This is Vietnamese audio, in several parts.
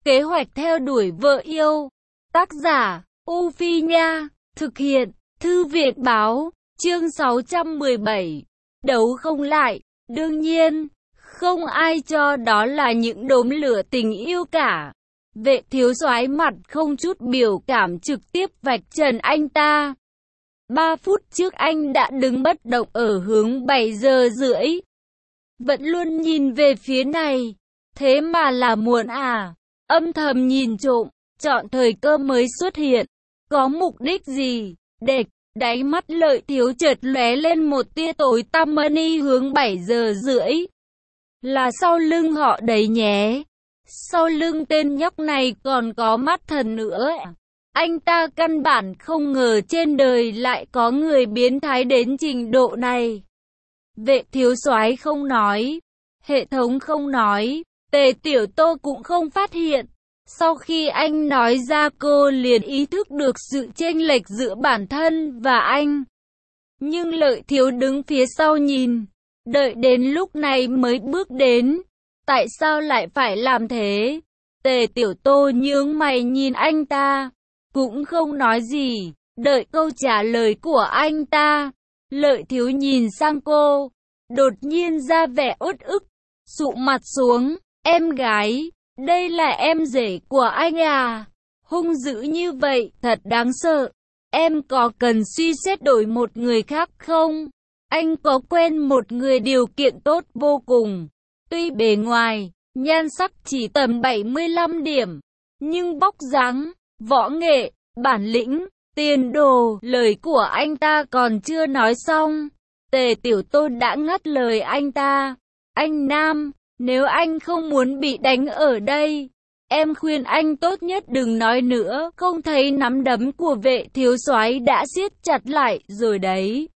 Kế hoạch theo đuổi vợ yêu. Tác giả, U Phi Nha. Thực hiện, Thư viện Báo. Chương 617. Đấu không lại. Đương nhiên, không ai cho đó là những đốm lửa tình yêu cả. Vệ thiếu soái mặt không chút biểu cảm trực tiếp vạch trần anh ta. 3 phút trước anh đã đứng bất động ở hướng 7 giờ rưỡi. Vẫn luôn nhìn về phía này. Thế mà là muộn à? Âm thầm nhìn trộm, chọn thời cơ mới xuất hiện. Có mục đích gì? Địch, đáy mắt Lợi Thiếu chợt lóe lên một tia tối tăm money hướng 7 giờ rưỡi. Là sau lưng họ đấy nhé. Sau lưng tên nhóc này còn có mắt thần nữa. Anh ta căn bản không ngờ trên đời lại có người biến thái đến trình độ này. Vệ thiếu soái không nói. Hệ thống không nói. Tề Tiểu Tô cũng không phát hiện. Sau khi anh nói ra cô liền ý thức được sự chênh lệch giữa bản thân và anh. Nhưng Lợi Thiếu đứng phía sau nhìn. Đợi đến lúc này mới bước đến. Tại sao lại phải làm thế? Tề Tiểu Tô nhướng mày nhìn anh ta. Cũng không nói gì. Đợi câu trả lời của anh ta. Lợi Thiếu nhìn sang cô. Đột nhiên ra vẻ uất ức. Sụ mặt xuống. Em gái, đây là em rể của anh à? Hung dữ như vậy, thật đáng sợ. Em có cần suy xét đổi một người khác không? Anh có quen một người điều kiện tốt vô cùng. Tuy bề ngoài, nhan sắc chỉ tầm 75 điểm. Nhưng vóc dáng, võ nghệ, bản lĩnh, tiền đồ, lời của anh ta còn chưa nói xong. Tề Tiểu Tô đã ngắt lời anh ta. Anh Nam, nếu anh không muốn bị đánh ở đây, em khuyên anh tốt nhất đừng nói nữa. Không thấy nắm đấm của vệ thiếu soái đã siết chặt lại rồi đấy.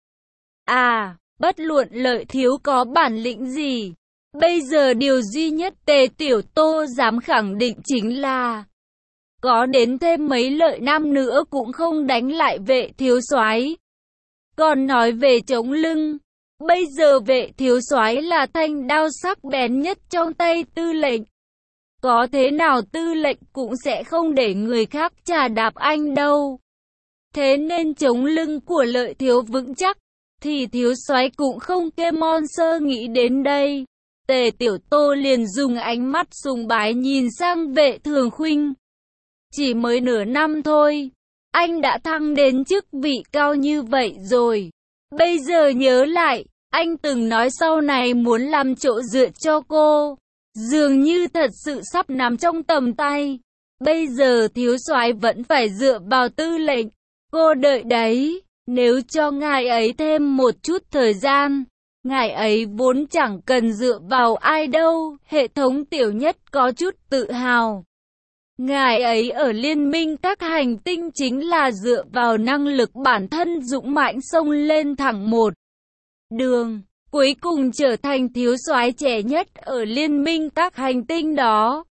À, bất luận Lợi Thiếu có bản lĩnh gì, bây giờ điều duy nhất Tề Tiểu Tô dám khẳng định chính là có đến thêm mấy Lợi Nam nữa cũng không đánh lại vệ thiếu soái. Còn nói về chống lưng, bây giờ vệ thiếu soái là thanh đao sắc bén nhất trong tay tư lệnh. Có thế nào tư lệnh cũng sẽ không để người khác chà đạp anh đâu. Thế nên chống lưng của Lợi Thiếu vững chắc, thì thiếu soái cũng không kê mon sơ nghĩ đến đây. Tề Tiểu Tô liền dùng ánh mắt sùng bái nhìn sang vệ thường khuynh. Chỉ mới nửa năm thôi, anh đã thăng đến chức vị cao như vậy rồi. Bây giờ nhớ lại, anh từng nói sau này muốn làm chỗ dựa cho cô. Dường như thật sự sắp nằm trong tầm tay. Bây giờ thiếu soái vẫn phải dựa vào tư lệnh. Cô đợi đấy, nếu cho ngài ấy thêm một chút thời gian, ngài ấy vốn chẳng cần dựa vào ai đâu. Hệ thống Tiểu Nhất có chút tự hào. Ngài ấy ở liên minh các hành tinh chính là dựa vào năng lực bản thân dũng mãnh xông lên thẳng một đường, cuối cùng trở thành thiếu soái trẻ nhất ở liên minh các hành tinh đó.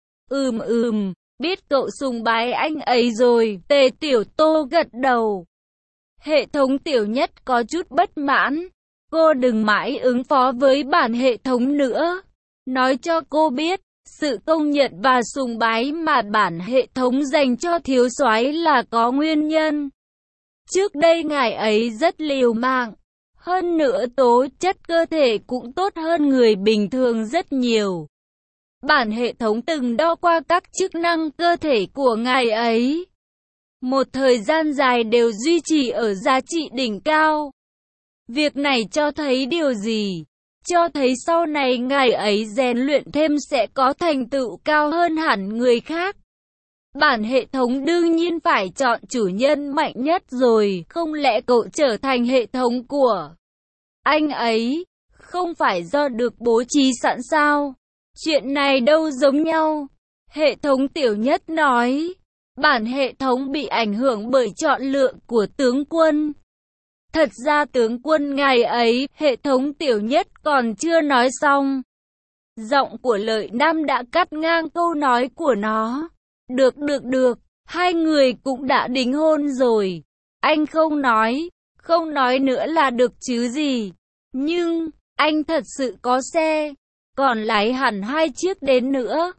Biết cậu sùng bái anh ấy rồi. Tề Tiểu Tô gật đầu. Hệ thống Tiểu Nhất có chút bất mãn. Cô đừng mãi ứng phó với bản hệ thống nữa. Nói cho cô biết, sự công nhận và sùng bái mà bản hệ thống dành cho thiếu soái là có nguyên nhân. Trước đây ngài ấy rất liều mạng. Hơn nữa tố chất cơ thể cũng tốt hơn người bình thường rất nhiều. Bản hệ thống từng đo qua các chức năng cơ thể của ngài ấy. Một thời gian dài đều duy trì ở giá trị đỉnh cao. Việc này cho thấy điều gì? Cho thấy sau này ngài ấy rèn luyện thêm sẽ có thành tựu cao hơn hẳn người khác. Bản hệ thống đương nhiên phải chọn chủ nhân mạnh nhất rồi. Không lẽ cậu trở thành hệ thống của anh ấy? Không phải do được bố trí sẵn sao? Chuyện này đâu giống nhau. Hệ thống Tiểu Nhất nói. Bản hệ thống bị ảnh hưởng bởi chọn lựa của tướng quân. Thật ra tướng quân ngài ấy, hệ thống Tiểu Nhất còn chưa nói xong. Giọng của Lợi Nam đã cắt ngang câu nói của nó. Được, hai người cũng đã đính hôn rồi. Anh không nói nữa là được chứ gì. Nhưng, anh thật sự có xe, còn lái hẳn 2 chiếc đến nữa.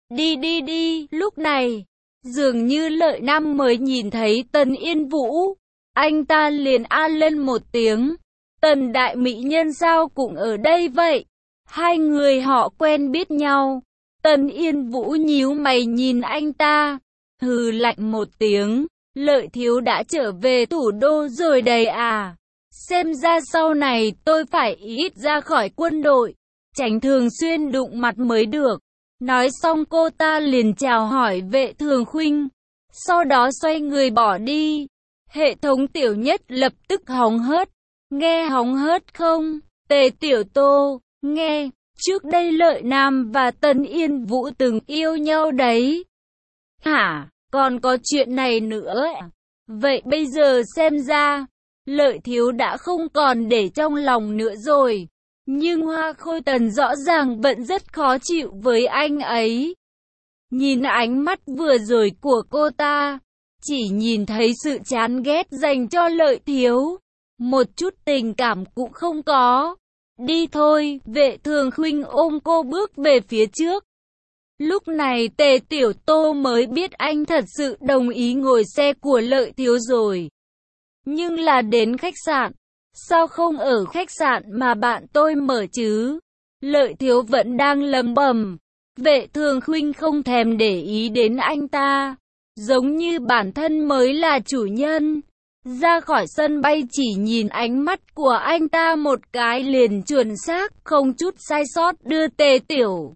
Đi đi đi, lúc này, dường như Lợi Nam mới nhìn thấy Tần Yên Vũ. Anh ta liền a lên một tiếng. Tần đại mỹ nhân sao cũng ở đây vậy? Hai người họ quen biết nhau. Tần Yên Vũ nhíu mày nhìn anh ta. Hừ lạnh một tiếng. Lợi thiếu đã trở về thủ đô rồi đấy à? Xem ra sau này tôi phải ít ra khỏi quân đội. Tránh thường xuyên đụng mặt mới được. Nói xong cô ta liền chào hỏi Vệ Thường Khuynh. Sau đó xoay người bỏ đi. Hệ thống Tiểu Nhất lập tức hóng hớt. Nghe hóng hớt không? Tề Tiểu Tô, nghe, trước đây Lợi Nam và Tần Yên Vũ từng yêu nhau đấy. Hả, còn có chuyện này nữa à? Vậy bây giờ xem ra, Lợi thiếu đã không còn để trong lòng nữa rồi. Nhưng Hoa Khôi Tần rõ ràng vẫn rất khó chịu với anh ấy. Nhìn ánh mắt vừa rồi của cô ta, chỉ nhìn thấy sự chán ghét dành cho Lợi thiếu. Một chút tình cảm cũng không có. Đi thôi, Vệ Thường Khuynh ôm cô bước về phía trước. Lúc này Tề Tiểu Tô mới biết anh thật sự đồng ý ngồi xe của Lợi thiếu rồi. Nhưng là đến khách sạn. Sao không ở khách sạn mà bạn tôi mở chứ? Lợi thiếu vẫn đang lẩm bẩm. Vệ Thường Khuynh không thèm để ý đến anh ta. Giống như bản thân mới là chủ nhân. Ra khỏi sân bay chỉ nhìn ánh mắt của anh ta một cái liền chuẩn xác, không chút sai sót đưa Tề Tiểu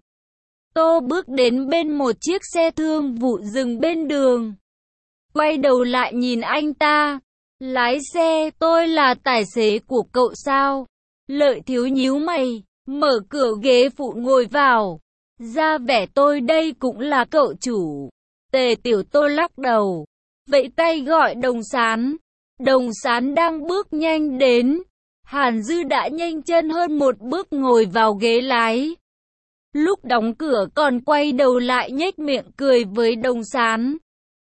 Tô bước đến bên một chiếc xe thương vụ dừng bên đường. Quay đầu lại nhìn anh ta. Lái xe, tôi là tài xế của cậu sao? Lợi thiếu nhíu mày, mở cửa ghế phụ ngồi vào. Ra vẻ tôi đây cũng là cậu chủ. Tề Tiểu Tô lắc đầu. Vẫy tay gọi Đồng Sán. Đồng Sán đang bước nhanh đến. Hàn Dư đã nhanh chân hơn một bước ngồi vào ghế lái. Lúc đóng cửa còn quay đầu lại nhếch miệng cười với Đồng Sán.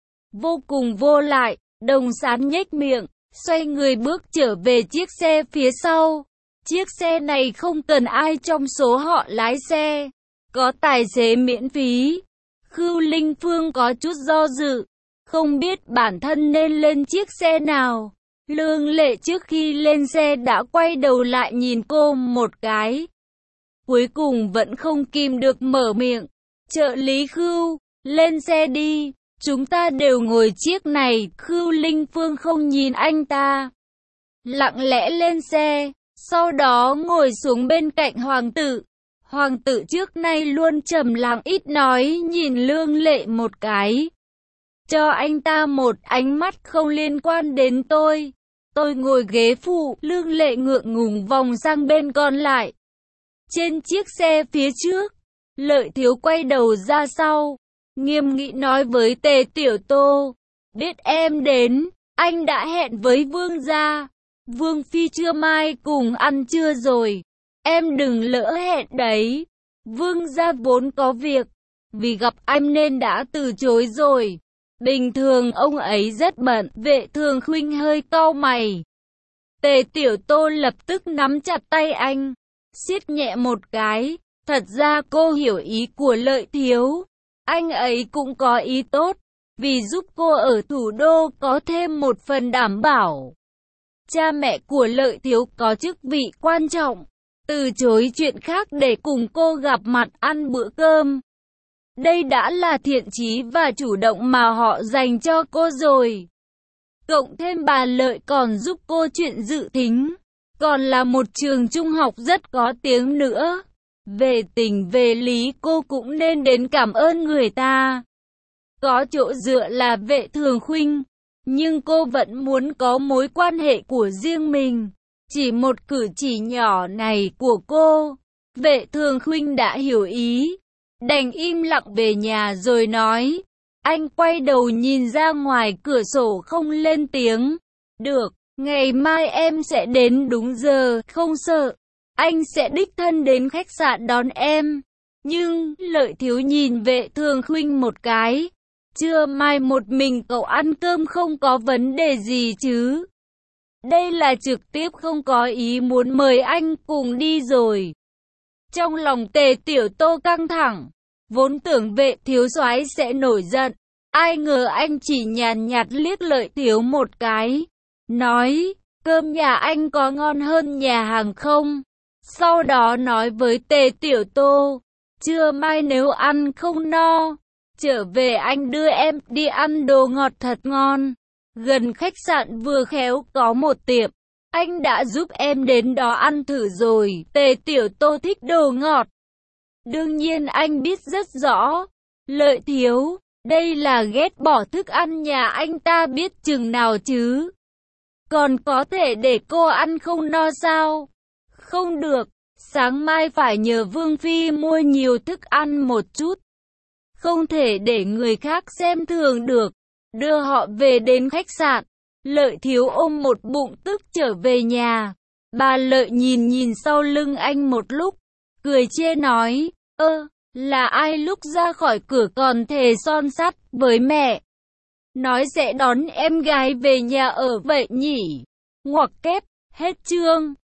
Vô cùng vô lại, Đồng Sán nhếch miệng, xoay người bước trở về chiếc xe phía sau. Chiếc xe này không cần ai trong số họ lái xe. Có tài xế miễn phí. Khưu Linh Phương có chút do dự. Không biết bản thân nên lên chiếc xe nào. Lương Lệ trước khi lên xe đã quay đầu lại nhìn cô một cái. Cuối cùng vẫn không kìm được mở miệng. Trợ lý Khưu, lên xe đi. Chúng ta đều ngồi chiếc này. Khưu Linh Phương không nhìn anh ta. Lặng lẽ lên xe. Sau đó ngồi xuống bên cạnh hoàng tử. Hoàng tử trước nay luôn trầm lặng ít nói nhìn Lương Lệ một cái. Cho anh ta một ánh mắt không liên quan đến tôi. Tôi ngồi ghế phụ, Lương Lệ ngượng ngùng vòng sang bên còn lại. Trên chiếc xe phía trước, Lợi thiếu quay đầu ra sau. Nghiêm nghị nói với Tề Tiểu Tô. Biết em đến, anh đã hẹn với Vương gia. Vương phi trưa mai cùng ăn trưa rồi. Em đừng lỡ hẹn đấy. Vương gia vốn có việc. Vì gặp anh nên đã từ chối rồi. Bình thường ông ấy rất bận. Vệ Thường Khuynh hơi cau mày. Tề Tiểu Tô lập tức nắm chặt tay anh. Siết nhẹ một cái. Thật ra cô hiểu ý của Lợi thiếu. Anh ấy cũng có ý tốt. Vì giúp cô ở thủ đô có thêm một phần đảm bảo. Cha mẹ của Lợi thiếu có chức vị quan trọng. Từ chối chuyện khác để cùng cô gặp mặt ăn bữa cơm. Đây đã là thiện chí và chủ động mà họ dành cho cô rồi. Cộng thêm bà Lợi còn giúp cô chuyện dự thính. Còn là một trường trung học rất có tiếng nữa. Về tình về lý cô cũng nên đến cảm ơn người ta. Có chỗ dựa là Vệ Thường Khuynh. Nhưng cô vẫn muốn có mối quan hệ của riêng mình. Chỉ một cử chỉ nhỏ này của cô, Vệ Thường Khuynh đã hiểu ý. Đành im lặng về nhà rồi nói. Anh quay đầu nhìn ra ngoài cửa sổ không lên tiếng. Được, ngày mai em sẽ đến đúng giờ, không sợ. Anh sẽ đích thân đến khách sạn đón em. Nhưng, Lợi thiếu nhìn Vệ Thường Khuynh một cái. Trưa mai một mình cậu ăn cơm không có vấn đề gì chứ? Đây là trực tiếp không có ý muốn mời anh cùng đi rồi. Trong lòng Tề Tiểu Tô căng thẳng. Vốn tưởng Vệ thiếu soái sẽ nổi giận, ai ngờ anh chỉ nhàn nhạt liếc Lợi Thiếu một cái, nói, cơm nhà anh có ngon hơn nhà hàng không? Sau đó nói với Tề Tiểu Tô, trưa mai nếu ăn không no, trở về anh đưa em đi ăn đồ ngọt thật ngon. Gần khách sạn vừa khéo có một tiệm, anh đã giúp em đến đó ăn thử rồi. Tề Tiểu Tô thích đồ ngọt. Đương nhiên anh biết rất rõ. Lợi Thiếu, đây là ghét bỏ thức ăn nhà anh ta biết chừng nào chứ. Còn có thể để cô ăn không no sao? Không được, sáng mai phải nhờ Vương Phi mua nhiều thức ăn một chút. Không thể để người khác xem thường được. Đưa họ về đến khách sạn. Lợi Thiếu ôm một bụng tức trở về nhà. Bà Lợi nhìn sau lưng anh một lúc, cười chê nói, là ai lúc ra khỏi cửa còn thề son sắt với mẹ, nói sẽ đón em gái về nhà ở vậy nhỉ? Ngoặc kép, hết chương.